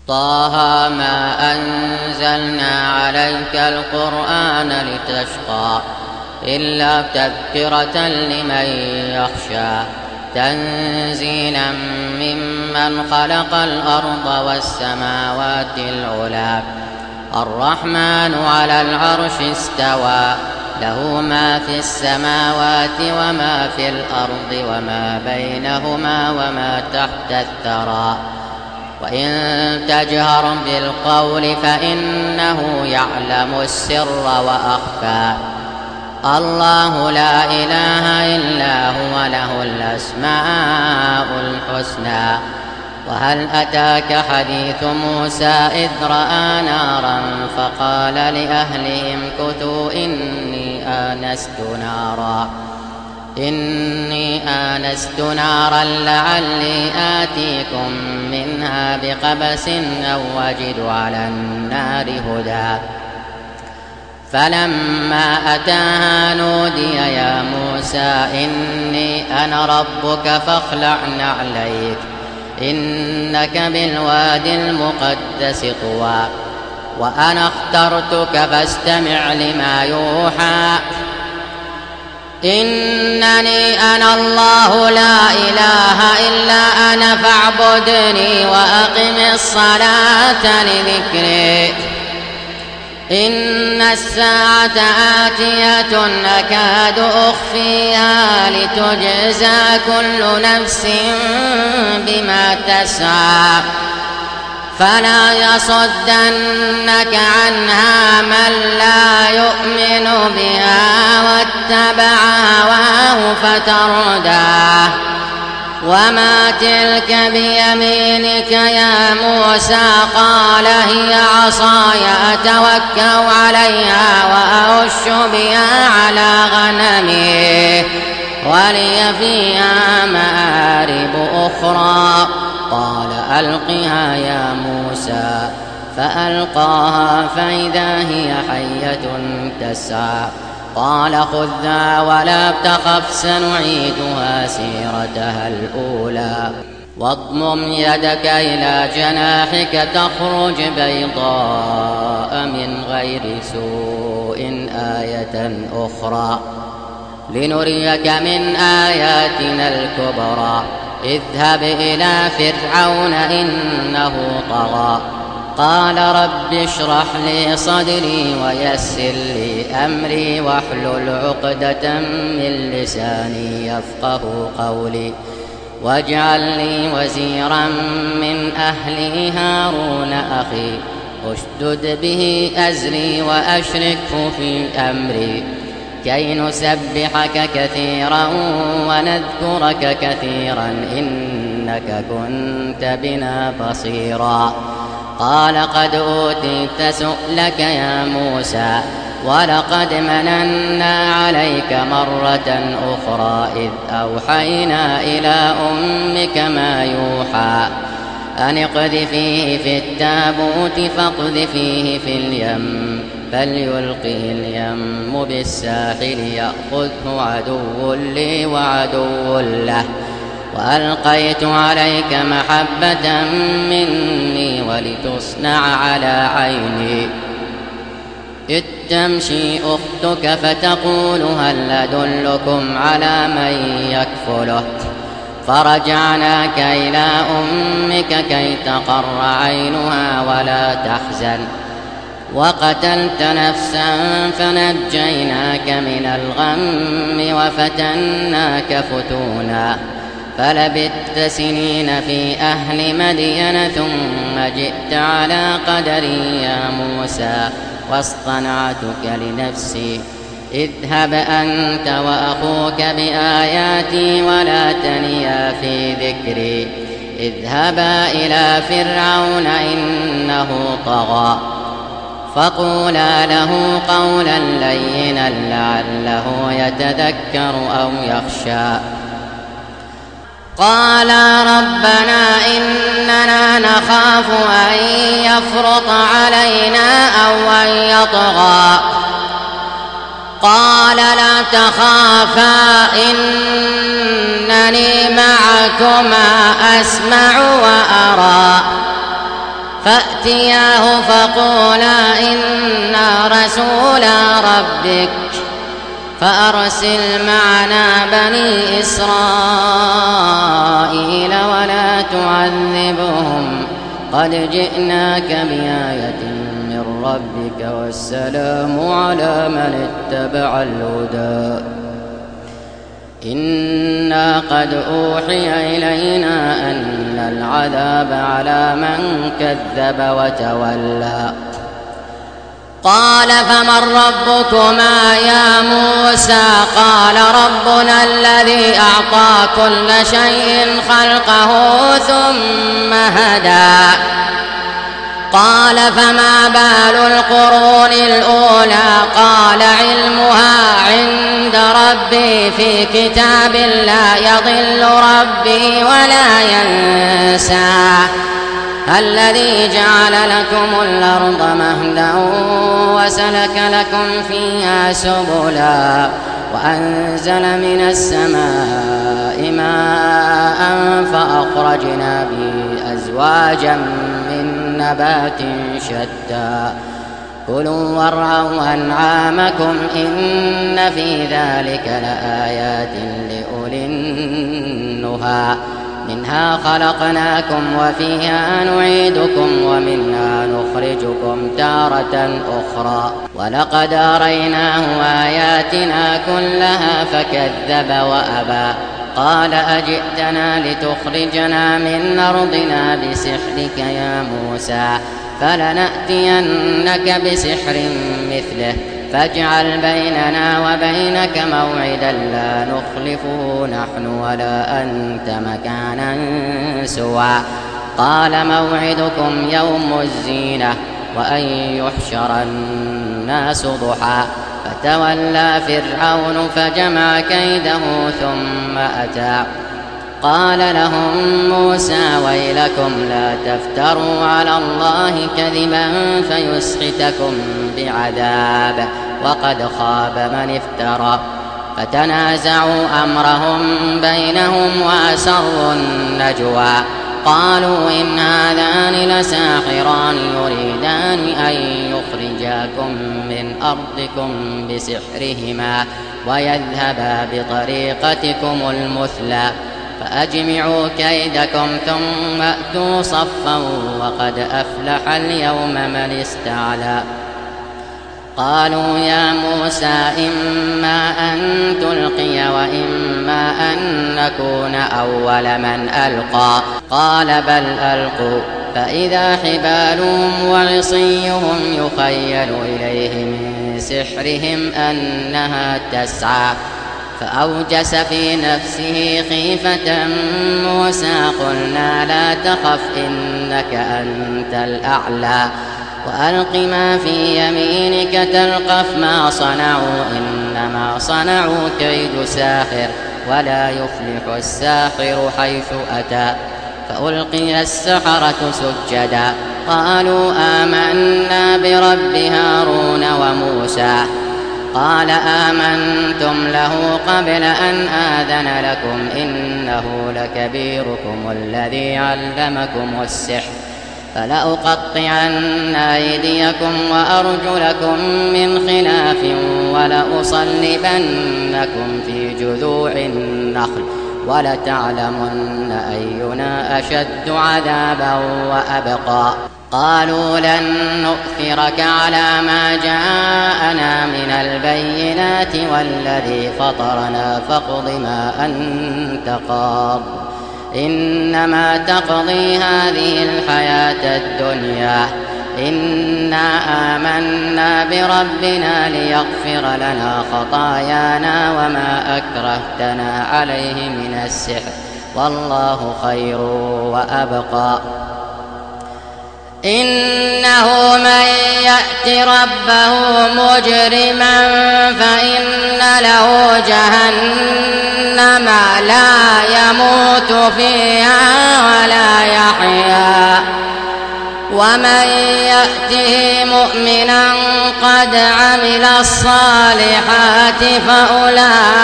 طه ما أنزلنا عليك القرآن لتشقى إلا تذكرة لمن يخشى تنزيلا ممن خلق الأرض والسماوات العلى الرحمن على العرش استوى له ما في السماوات وما في الأرض وما بينهما وما تحت الثرى وإن تجهر بالقول فإنه يعلم السر وأخفى الله لا إله إلا هو له الأسماء الحسنى وهل أتاك حديث موسى إذ رأى نارا فقال لأهلهم كثوا إني آنست نارا لعلي آتيكم منها بقبس أو أجد على النار هدى فلما أتاها نودي يا موسى إني أنا ربك فاخلع نعليك إنك بالوادي المقدس طوى وأنا اخترتك فاستمع لما يوحى إنني أنا الله لا إله إلا أنا فاعبدني وأقم الصلاة لذكري إن الساعة آتية أكاد أخفيها لتجزى كل نفس بما تسعى فلا يصدنك عنها من لا يؤمن بها واتبع هواه فترداه وما تلك بيمينك يا موسى قال هي عصاي أتوكأ عليها وأهش بها على غنمي ولي فيها مآرب أخرى قال ألقها يا موسى فألقاها فإذا هي حية تسعى قال خذها ولا تخف سنعيدها سيرتها الأولى واضمم يدك إلى جناحك تخرج بيضاء من غير سوء آية أخرى لنريك من آياتنا الكبرى اذهب إلى فرعون إنه طغى قال رب اشرح لي صدري ويسر لي أمري واحلل عقدة من لساني يفقه قولي واجعل لي وزيرا من أهلي هارون أخي اشدد به أزري وأشركه في أمري كي نسبحك كثيرا ونذكرك كثيرا إنك كنت بنا بصيرا قال قد أوتيت سؤلك يا موسى ولقد مننا عليك مرة أخرى إذ أوحينا إلى أمك ما يوحى أن اقذفيه في التابوت فاقذفيه في اليم فليلقه اليم بالساحل يأخذه عدو لي وعدو له وألقيت عليك محبة مني ولتصنع على عيني إذ تمشي أختك فتقول هل أدلكم على من يكفله فرجعناك إلى أمك كي تقر عينها ولا تحزن وقتلت نفسا فنجيناك من الغم وفتناك فتونا فلبثت سنين في أهل مدين ثم جئت على قدري يا موسى واصطنعتك لنفسي اذهب أنت وأخوك بآياتي ولا تنيا في ذكري اذهبا إلى فرعون إنه طغى فقولا له قولا لينا لعله يتذكر أو يخشى قالا ربنا إننا نخاف أن يفرط علينا أو أن يطغى قال لا تخافا إنني معكما أسمع وأرى فأتياه فقولا إنا رسولا ربك فأرسل معنا بني إسرائيل ولا تعذبهم قد جئناك بآية من ربك والسلام على من اتبع الهدى إنا قد أوحي إلينا أن العذاب على من كذب وتولى قال فمن ربكما يا موسى قال ربنا الذي أعطى كل شيء خلقه ثم هدى قال فما بال القرون الأولى قال علمها عند ربي في كتاب لا يضل ربي ولا ينسى الذي جعل لكم الأرض مهدا وسلك لكم فيها سبلا وأنزل من السماء ماء فأخرجنا به أزواجا من نبات شتى كلوا وارعوا أنعامكم إن في ذلك لآيات لأولي النهى منها خلقناكم وفيها نعيدكم ومنها نخرجكم تارة أخرى ولقد أريناه آياتنا كلها فكذب وأبى قال أجئتنا لتخرجنا من أرضنا بسحرك يا موسى فلنأتينك بسحر مثله فاجعل بيننا وبينك موعدا لا نخلفه نحن ولا أنت مكانا سوى قال موعدكم يوم الزينة وأن يحشر الناس ضحى فتولى فرعون فجمع كيده ثم أتى قال لهم موسى ويلكم لا تفتروا على الله كذبا فيسحتكم بعذاب وقد خاب من افترى فتنازعوا أمرهم بينهم وأسروا النجوى قالوا إن هذان لساحران يريدان أن يخرجاكم من أرضكم بسحرهما ويذهبا بطريقتكم المثلى فأجمعوا كيدكم ثم أتوا صفا وقد أفلح اليوم من استعلى قالوا يا موسى إما أن تلقي وإما أن نكون أول من ألقى قال بل ألقوا فإذا حبالهم وعصيهم يخيل إليه من سحرهم أنها تسعى فأوجس في نفسه خيفة موسى قلنا لا تخف إنك أنت الأعلى وألق ما في يمينك تلقف ما صنعوا إنما صنعوا كيد ساحر ولا يفلح الساحر حيث أتى فألقي السحرة سجدا قالوا آمنا برب هارون وموسى قال آمنتم له قبل أن آذن لكم إنه لكبيركم الذي علمكم السحر فلأقطعن أيديكم وأرجلكم من خلاف ولأصلبنكم في جذوع النخل ولتعلمن أينا أشد عذابا وأبقى قالوا لن نؤثرك على ما جاءنا من البينات والذي فطرنا فاقض ما أنت قاض إنما تقضي هذه الحياة الدنيا إنا آمنا بربنا ليغفر لنا خطايانا وما أكرهتنا عليه من السحر والله خير وأبقى إنه من يأت ربه مجرما فإن له جهنم لا يموت فيها ولا يحيا ومن يأته مؤمنا قد عمل الصالحات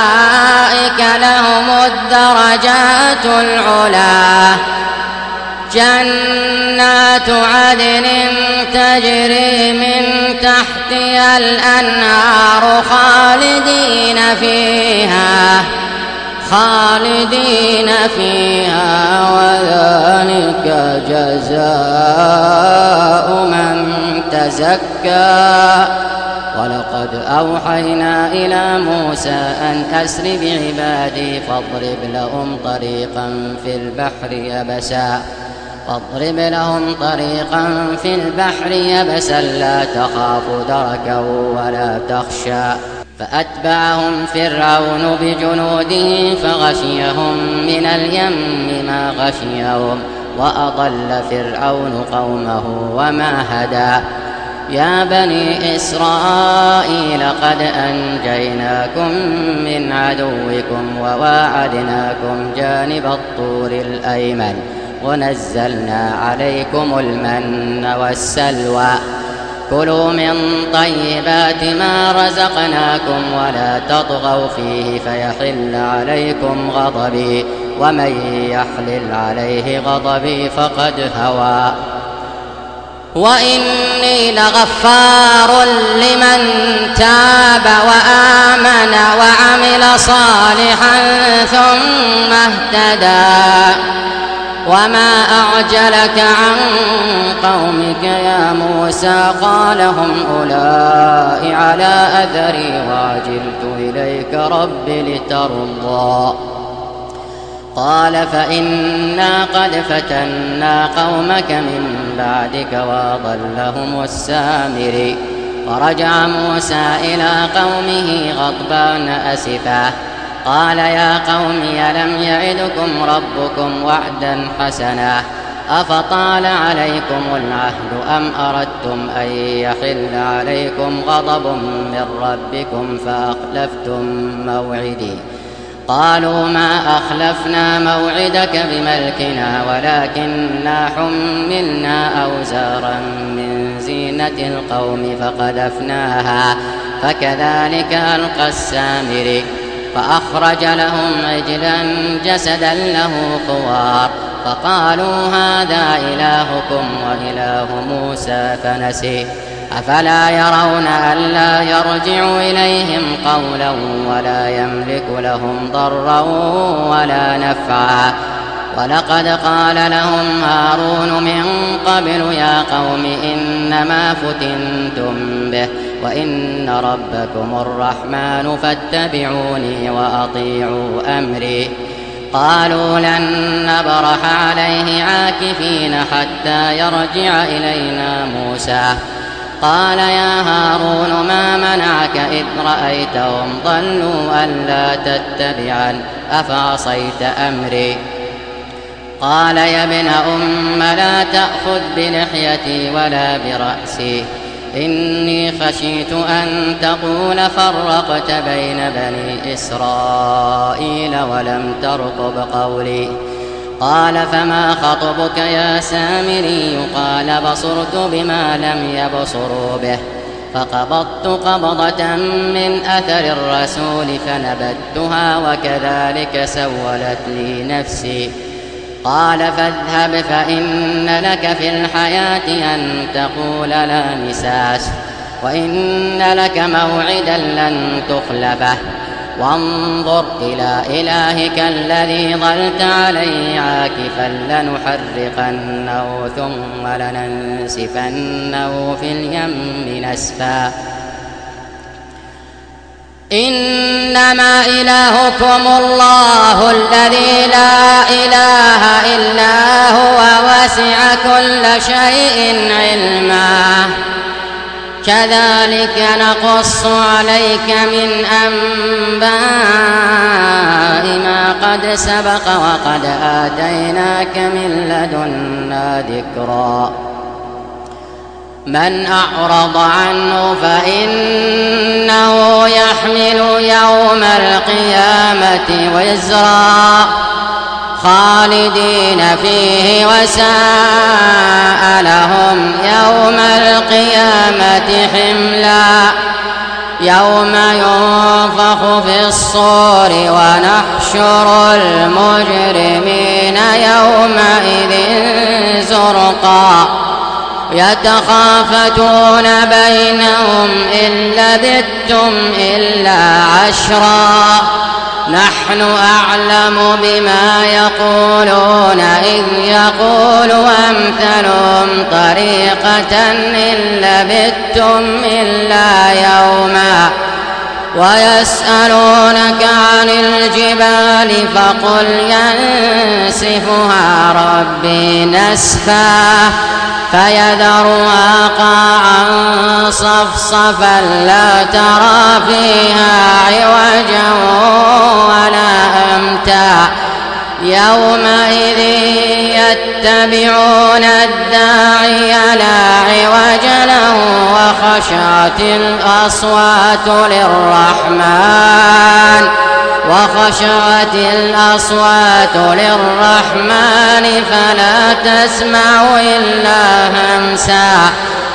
فأولئك لهم الدرجات العلى جنات عدن تجري من تحتها الأنهار خالدين فيها وذلك جزاء من تزكى. ولقد أوحينا إلى موسى أن أسر بعبادي فاضرب لهم طريقا في البحر يبسا لا تخاف دركا ولا تخشى. فأتبعهم فرعون بجنوده فغشيهم من اليم ما غشيهم وأضل فرعون قومه وما هدى. يا بني إسرائيل قد أنجيناكم من عدوكم وواعدناكم جانب الطور الأيمن ونزلنا عليكم المن والسلوى. كلوا من طيبات ما رزقناكم ولا تطغوا فيه فيحل عليكم غضبي ومن يحلل عليه غضبي فقد هوى. وإني لغفار لمن تاب وآمن وعمل صالحا ثم اهتدى. وما أعجلك عن قومك يا موسى؟ قال هم أولئك على أثري وعجلت إليك رب لترضى. قال فإنا قد فتنا قومك من بعدك وأضلهم السامري. فرجع موسى إلى قومه غضبان أسفا قال يا قوم ألم يعدكم ربكم وعدا حسنا أفطال عليكم العهد أم أردتم أن يحل عليكم غضب من ربكم فأخلفتم موعدي؟ قالوا ما أخلفنا موعدك بملكنا ولكننا حملنا أوزارا من زينة القوم فقذفناها فكذلك ألقى السامري. فأخرج لهم عجلا جسدا له خوار فقالوا هذا إلهكم وإله موسى فنسي. أفلا يرون ألا يرجع إليهم قولا ولا يملك لهم ضرا ولا نفعا. ولقد قال لهم هارون من قبل يا قوم إنما فتنتم به وإن ربكم الرحمن فاتبعوني وأطيعوا أمري. قالوا لن نبرح عليه عاكفين حتى يرجع إلينا موسى. قال يا هارون ما منعك إذ رأيتهم ضلوا ألا تتبعن أفعصيت أمري؟ قال يا ابن أم لا تأخذ بلحيتي ولا برأسي إني خشيت أن تقول فرقت بين بني إسرائيل ولم ترقب قولي. قال فما خطبك يا سامري؟ قال بصرت بما لم يبصروا به فقبضت قبضة من أثر الرسول فنبذتها وكذلك سولت لي نفسي. قال فاذهب فإن لك في الحياة أن تقول لا مساس وإن لك موعدا لن تخلفه وانظر إلى إلهك الذي ظلت عليه عاكفا لنحرقنه ثم لننسفنه في اليم نسفا. إنما إلهكم الله الذي لا إله إلا هو وسع كل شيء علما. كذلك نقص عليك من أنباء ما قد سبق وقد آتيناك من لدنا ذكرا. من أعرض عنه فإنه يحمل يوم القيامة وزرا خالدين فيه وساء لهم يوم القيامة حملا. يوم ينفخ في الصور ونحشر المجرمين للكافرين يومئذ زرقا يتخافتون بينهم إن لبثتم إلا عشرا نحن أعلم بما يقولون إذ يقول أمثلهم طريقة إن لبثتم إلا يوما ويسألونك عن الجبال فقل ينسفها ربي نسفا فيذرها قاعا صفصفا لا ترى فيها عوجا ولا أمتا يومئذ يتبعون الداعي لا عوج له وخشعت الأصوات للرحمن فلا تسمع إلا همسا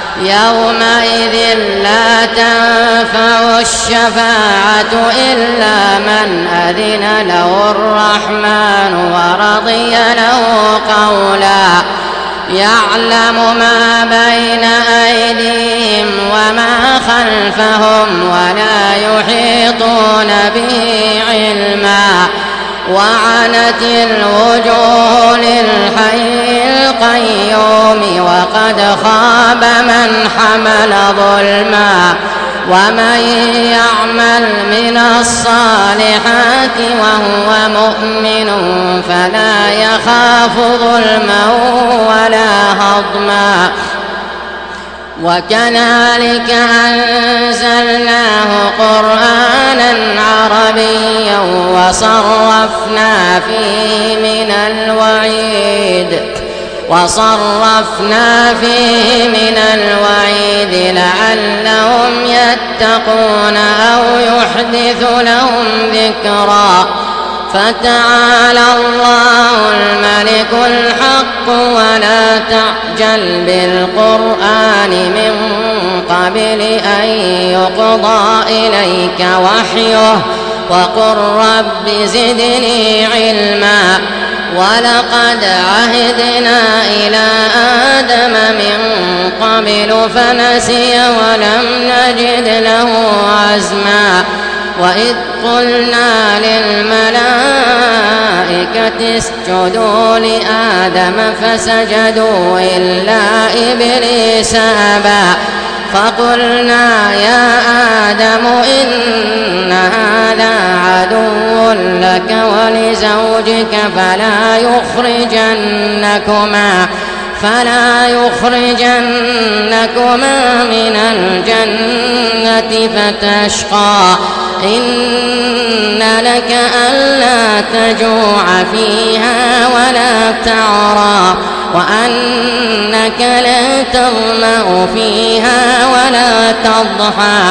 يومئذ لا تنفع الشفاعة إلا من أذن له الرحمن ورضي له قولا يعلم ما بين أيديهم وما خلفهم ولا يحيطون به علما وعنت الوجوه للحي القيوم وقد خاب من حمل ظلما ومن يعمل من الصالحات وهو مؤمن فلا يخاف ظلما ولا هضما وكذلك أنزلناه قرآنا عربيا وصرفنا فيه من الوعيد لعلهم يتقون أو يحدث لهم ذكرا فتعالى الله الملك الحق ولا تعجل بالقرآن من قبل أن يقضى إليك وحيه وقل رب زدني علما ولقد عهدنا إلى آدم من قبل فنسي ولم نجد له عزما وإذ قلنا للملائكة اسجدوا لآدم فسجدوا إلا إبليس أبى فقلنا يا آدم إن هذا عدو لك ولزوجك فلا يخرجنكما من الجنة فتشقى إن لك ألا تجوع فيها ولا تعرى وأنك لا تظمأ فيها ولا تضحى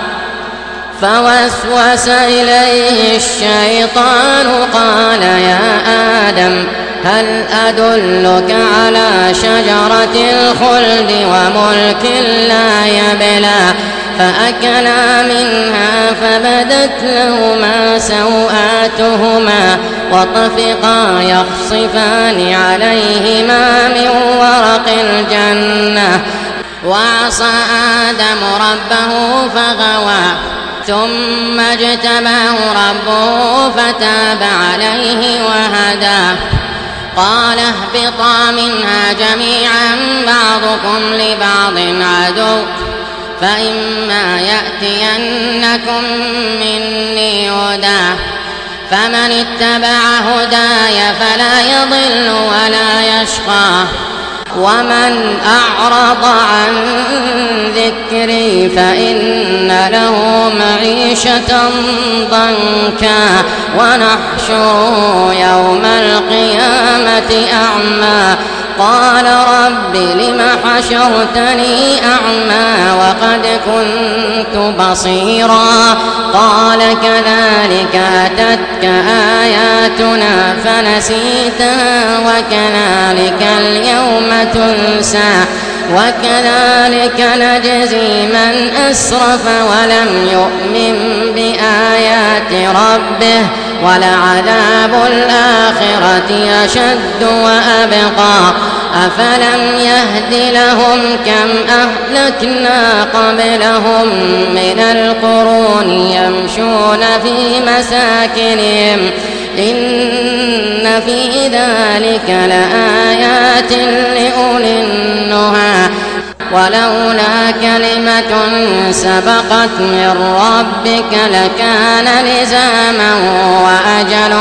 فوسوس إليه الشيطان قال يا آدم هل أدلك على شجرة الخلد وملك لا يبلى فأكلا منها فبدت لهما سوآتهما وطفقا يخصفان عليهما من ورق الجنة وعصى آدم ربه فغوى ثم اجتباه ربه فتاب عليه وهدى قال اهبطا منها جميعا بعضكم لبعض عدو فإما يأتينكم مني هدى فمن اتبع هداي فلا يضل ولا يشقى ومن أعرض عن ذكري فإن له معيشة ضنكا ونحشره يوم القيامة أعمى قال رب لم حشرتني أعمى وقد كنت بصيرا قال كذلك أتتك آياتنا فنسيتها وكذلك اليوم تنسى وكذلك نجزي من أسرف ولم يؤمن بآيات ربه ولعذاب الآخرة أشد وأبقى أفلم يهد لهم كم أهلكنا قبلهم من القرون يمشون في مساكنهم إن في ذلك لآيات لأولي النهى ولولا كلمة سبقت من ربك لكان لزاما وأجل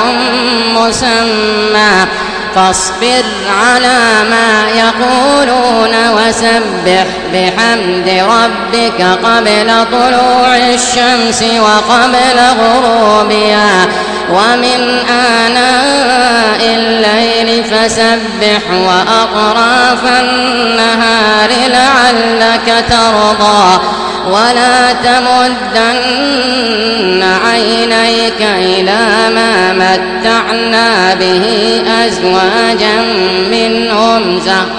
مسمى فاصبر على ما يقولون وسبح بحمد ربك قبل طلوع الشمس وقبل غروبها ومن آناء الليل فسبح وأطراف النهار لعلك ترضى ولا تمدن عينيك إلى ما متعنا به أزواجا منهم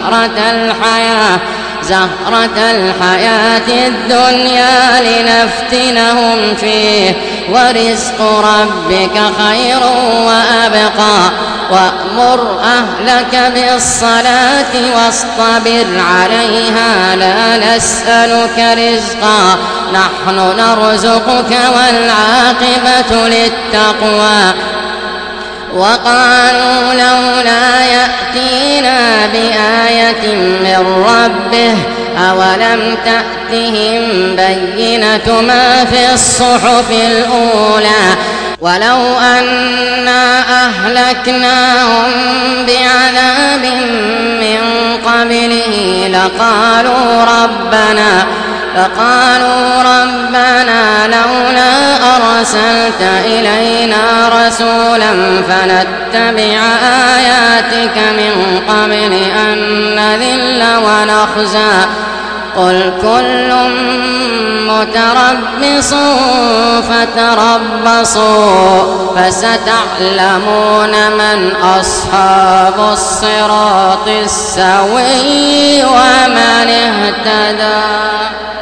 زهرة الحياة الدنيا لنفتنهم فيه ورزق ربك خير وأبقى وأمر أهلك بالصلاة واصطبر عليها لا نسألك رزقا نحن نرزقك والعاقبة للتقوى وقالوا لولا يأتينا بآية من ربه أولم تأتهم بينة ما في الصحف الأولى ولو أنا أهلكناهم بعذاب من قبله لقالوا ربنا لولا أرسلت إلينا رسولا فنتبع آياتك من قبل أن نذل ونخزى قل كل متربص فتربصوا فستعلمون من أصحاب الصراط السوي ومن اهتدى.